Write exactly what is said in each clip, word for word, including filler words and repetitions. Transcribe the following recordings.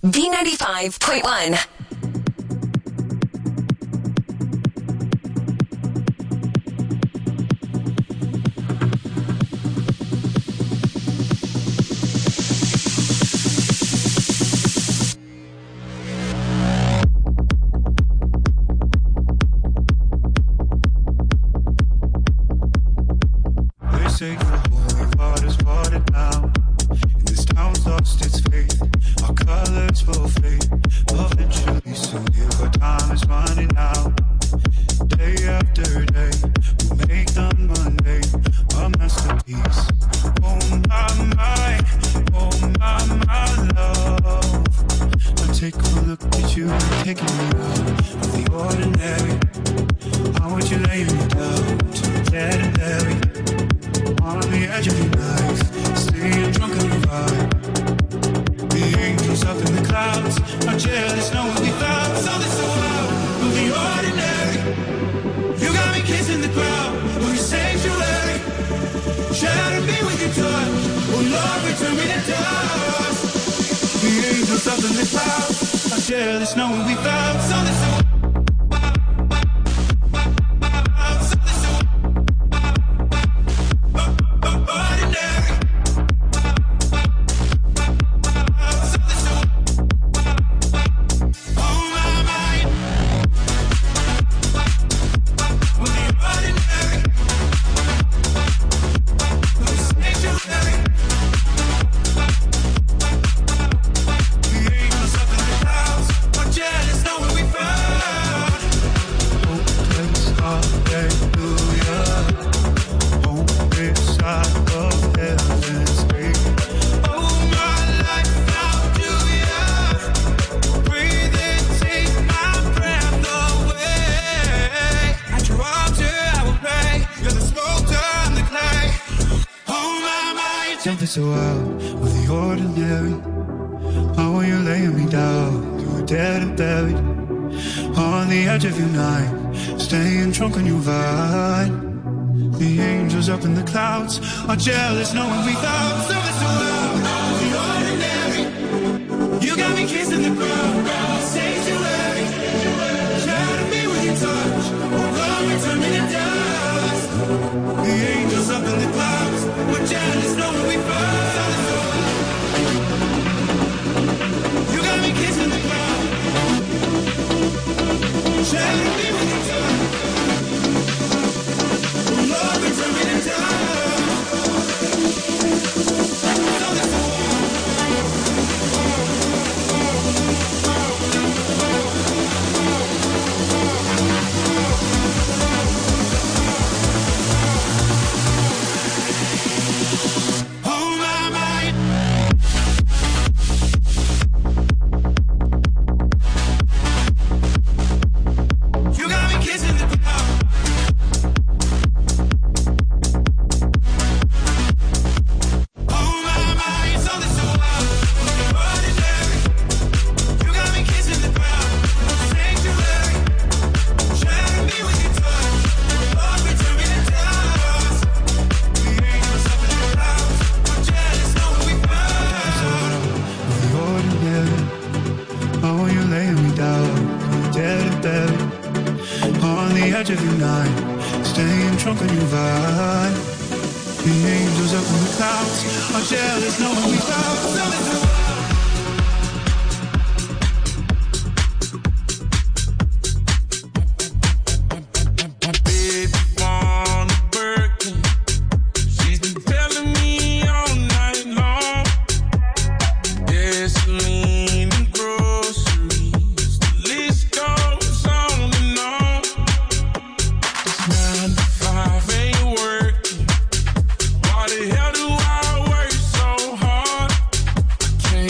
B ninety-five point one. So out with the ordinary. How are you laying me down? You were dead and buried on the edge of your night, staying drunk on your vine. The angels up in the clouds are jealous knowing we found something so out with the ordinary. You got me kissing the ground, sanctuary. Shadow me with your touch, oh Lord, return me to dust. The angels up in the clouds are jealous knowing we found. Shadow me with your touch. Oh Lord, return me to Why the hell do I work so hard?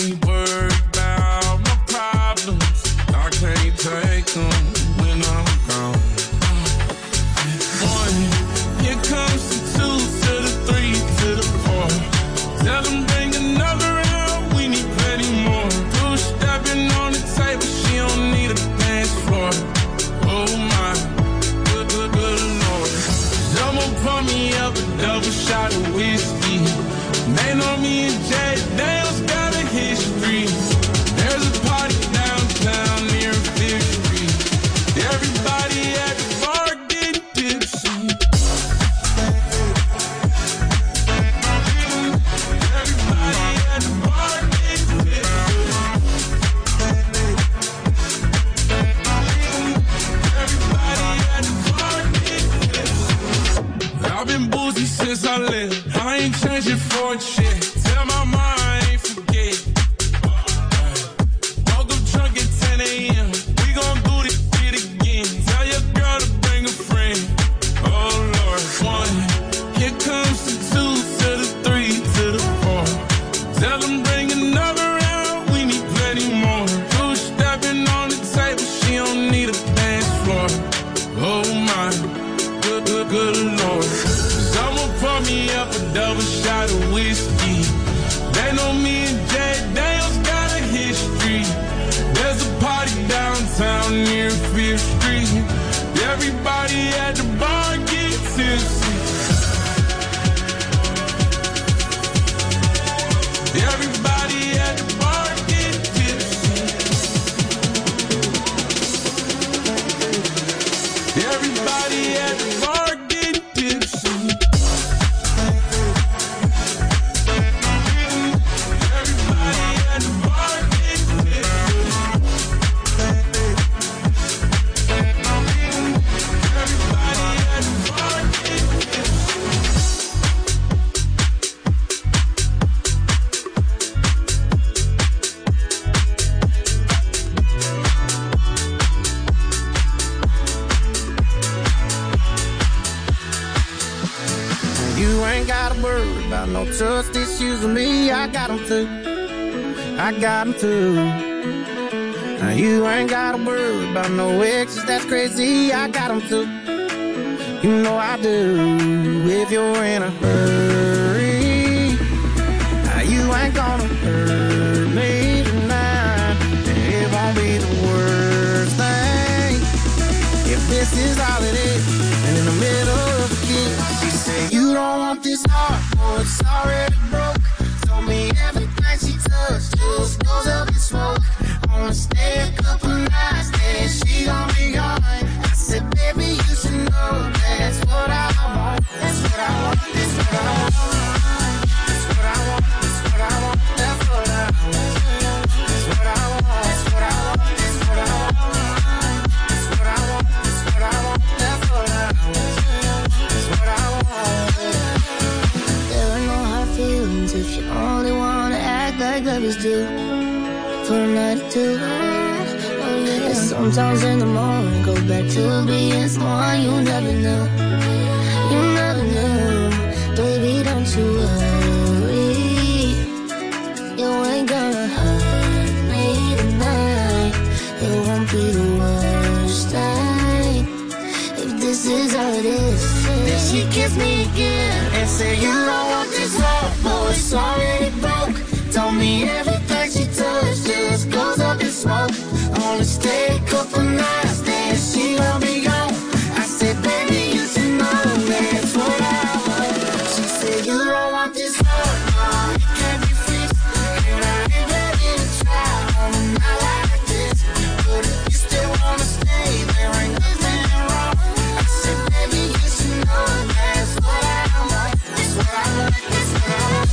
Everybody at the bar get tipsy. Everybody at the bar get tipsy. Everybody at the bar get tipsy. Everybody at the bar get tipsy. Everybody at the bar get tipsy. You ain't gotta worry about no trust issues with me. I got them too. I got them too. Now you ain't gotta worry about no exes, that's crazy. I got them too. You know I do. If you're in a hurry, now you ain't gonna hurt me tonight. It won't be the worst thing if this is all it is. And in the middle of the game, she said, you don't want this heart, oh, it's already broke. Told me everything she touched just goes up in smoke. Wanna stay a couple nights, then she gon' be gone. I said, baby, you should know that's what I want. That's what I want, that's what I want. That's what I want, that's what I want. That's what I want. That's what I want, that's what I want. That's what I want. That's what I want, that's what I want. That's what I want. That's what I want. There are no hard feelings if you only wanna act like lovers do. For a night or two, oh yeah. And sometimes in the morning go back to being someone you never knew. You never knew, baby, don't you worry. You ain't gonna hurt me tonight. It won't be the worst thing if this is how it is. Then she kissed me again and said, you don't want this heart, boy, it's already broke. Told me everything she touched just goes up in smoke. Only stay a couple nights, then she gon' be gone. I said, baby, you should know that's what I want. She said, you don't want this heart, no, it can't be fixed. And I ain't ready to try on a night like this. But if you still wanna stay, there ain't nothing wrong. I said, baby, you should know that's what I want. That's what I want, that's what I want.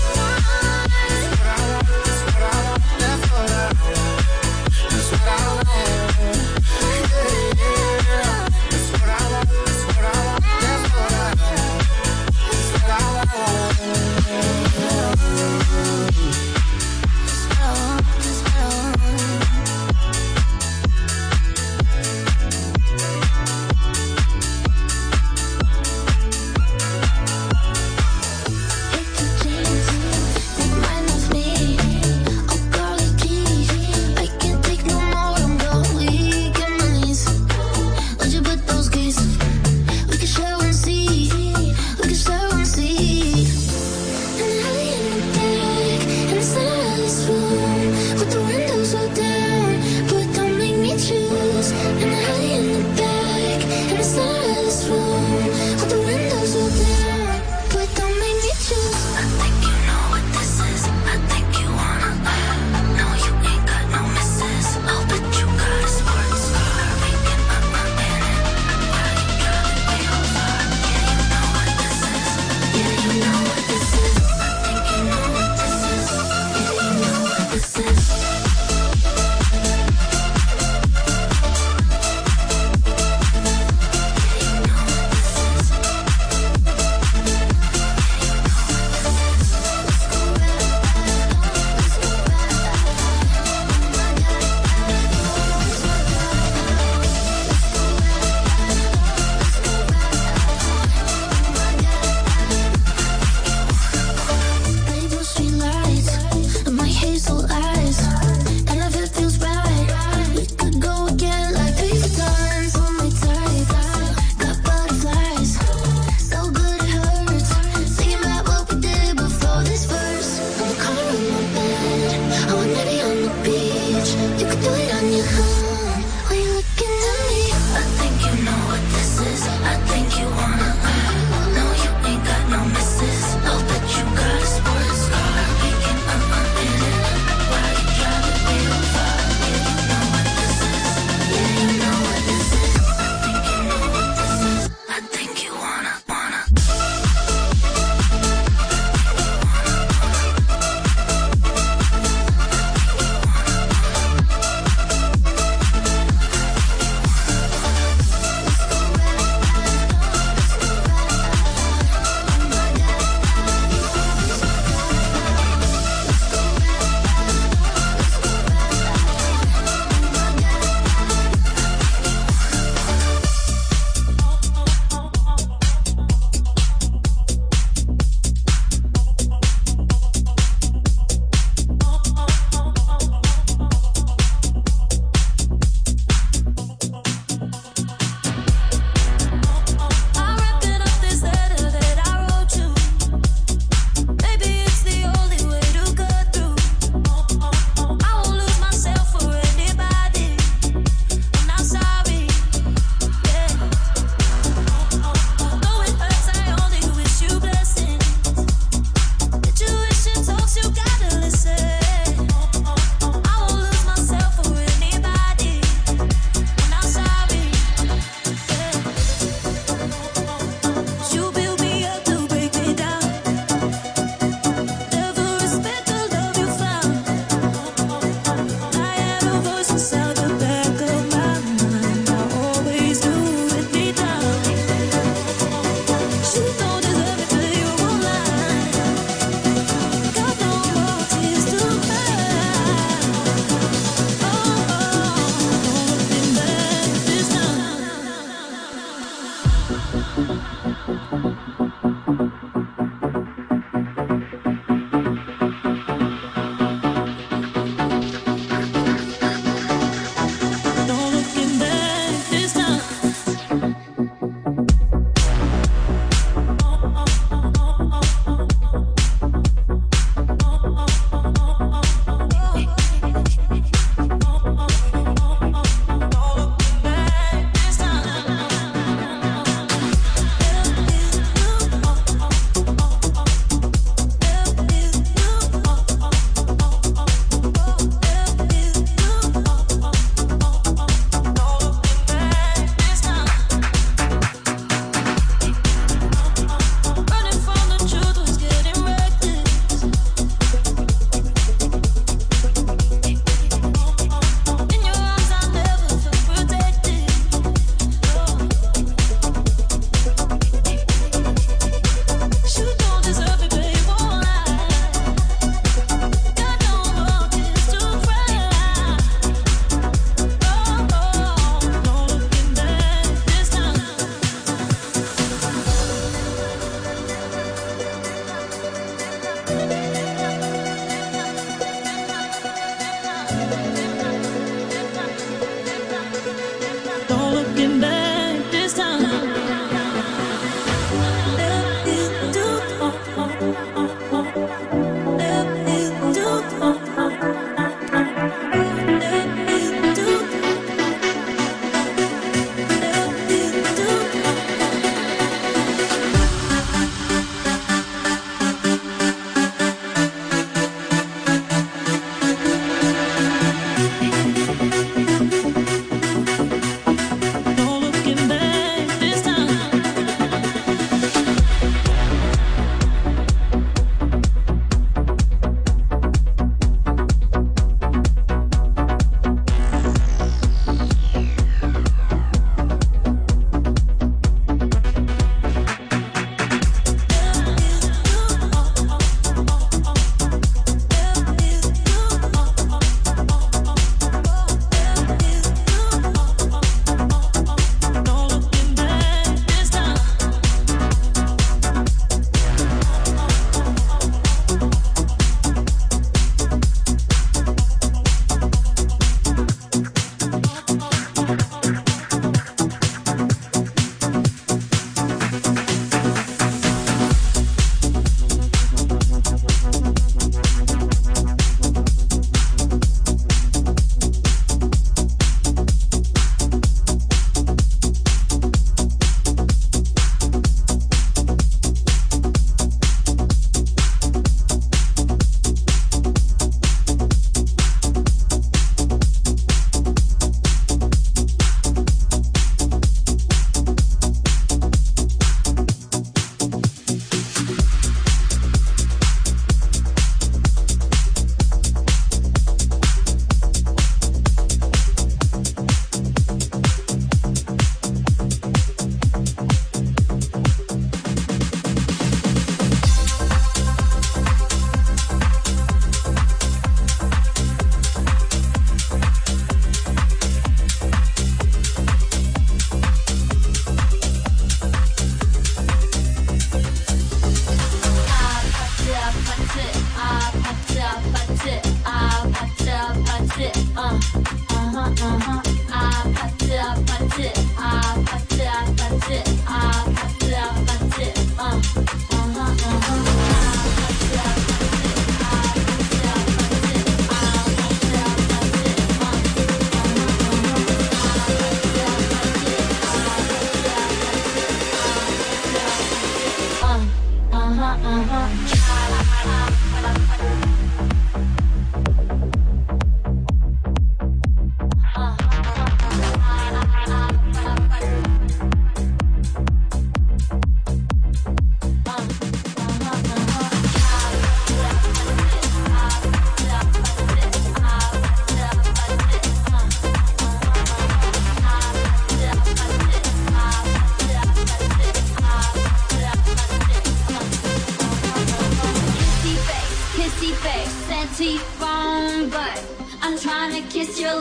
You could do it on your own. Why you looking at me? I think you know what this is.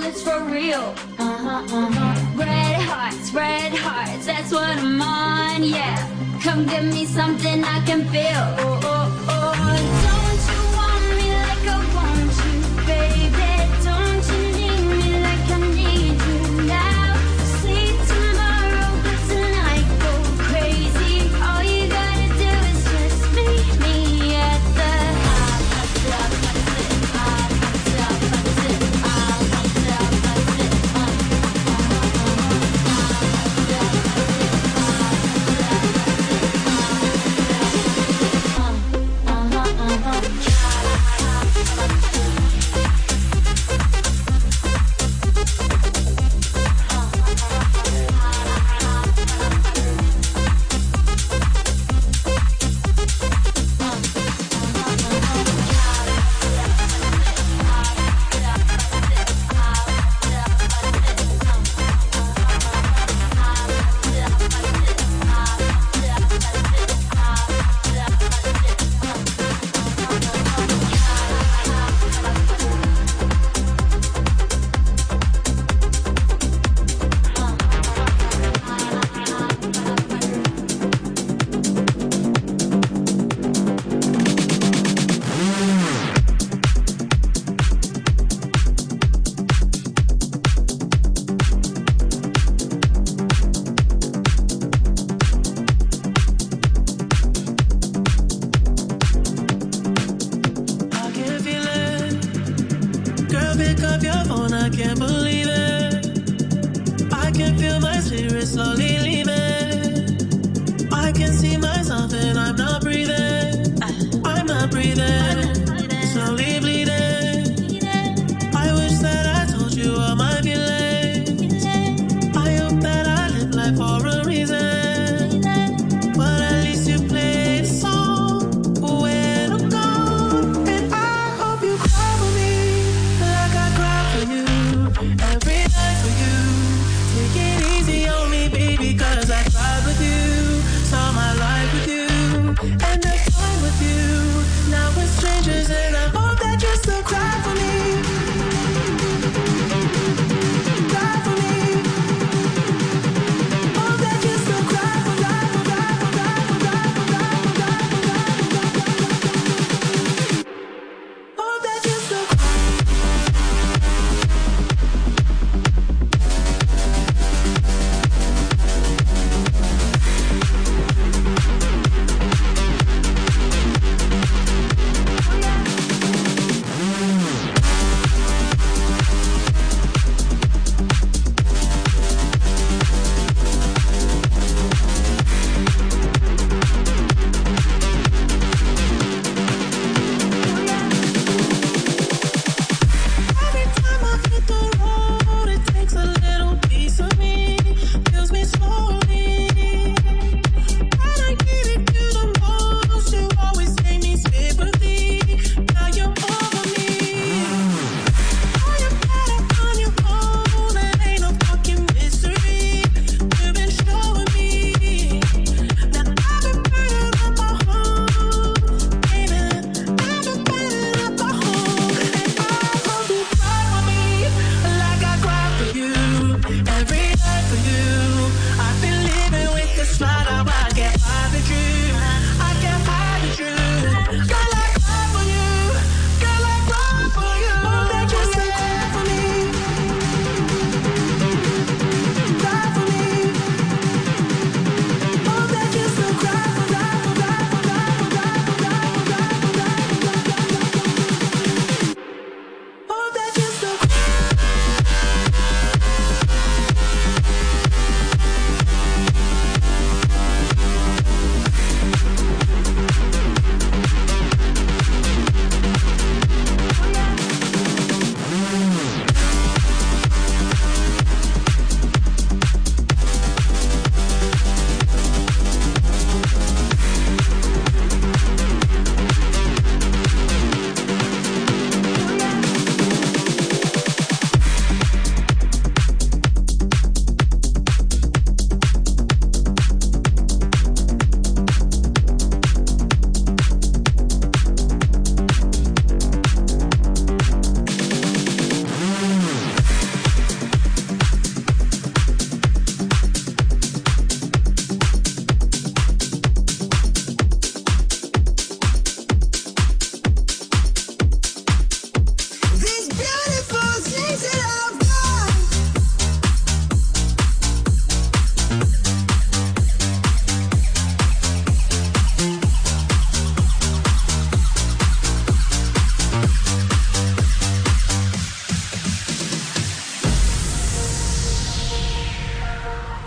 it's for real. Uh-huh, uh-huh. Red hearts, red hearts, that's what I'm on, yeah. Come give me something I can feel. Oh, oh, oh. Don't you want me like I want you, baby? Don't you need me like I need you now? Sleep tomorrow, but tonight go crazy. All you gotta do is just meet me at the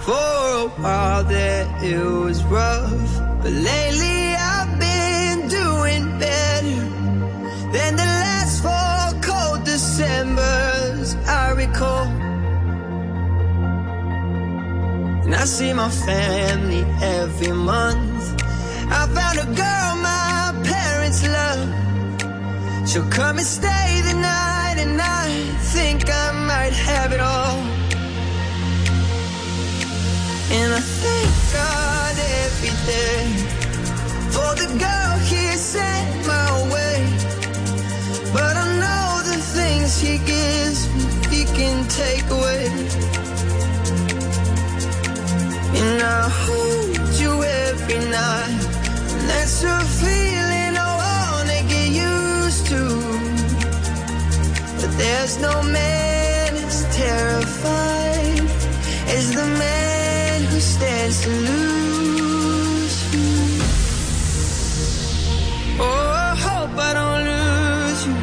For a while there it was rough, but lately I've been doing better than the last four cold Decembers I recall. And I see my family every month. I found a girl my parents love. She'll come and stay the night, and I think I might have it all. And I thank God every day for the girl he sent my way. But I know the things he gives me, he can take away. And I hold you every night, and that's a feeling I wanna get used to. But there's no man as terrified as the man who stands to lose you. Oh, I hope I don't lose you.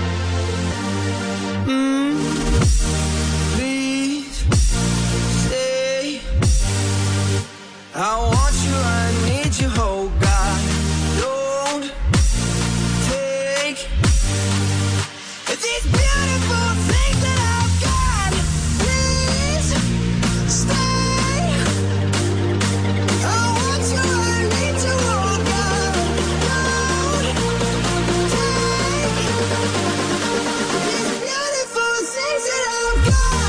Mm. Please stay. I want you, I need you, oh God. Don't take these beautiful things that I've got. Please stay. I want you, I need you, oh God. Don't take these beautiful things that I've got.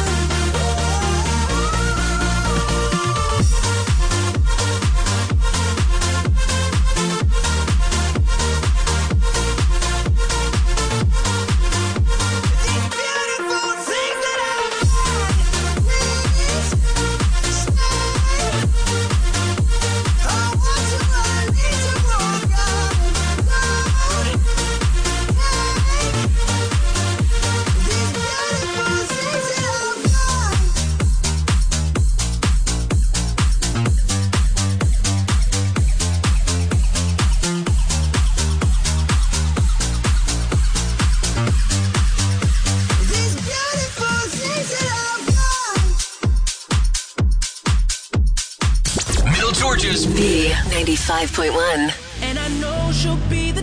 Georgia's B ninety-five point one. And I know she'll be the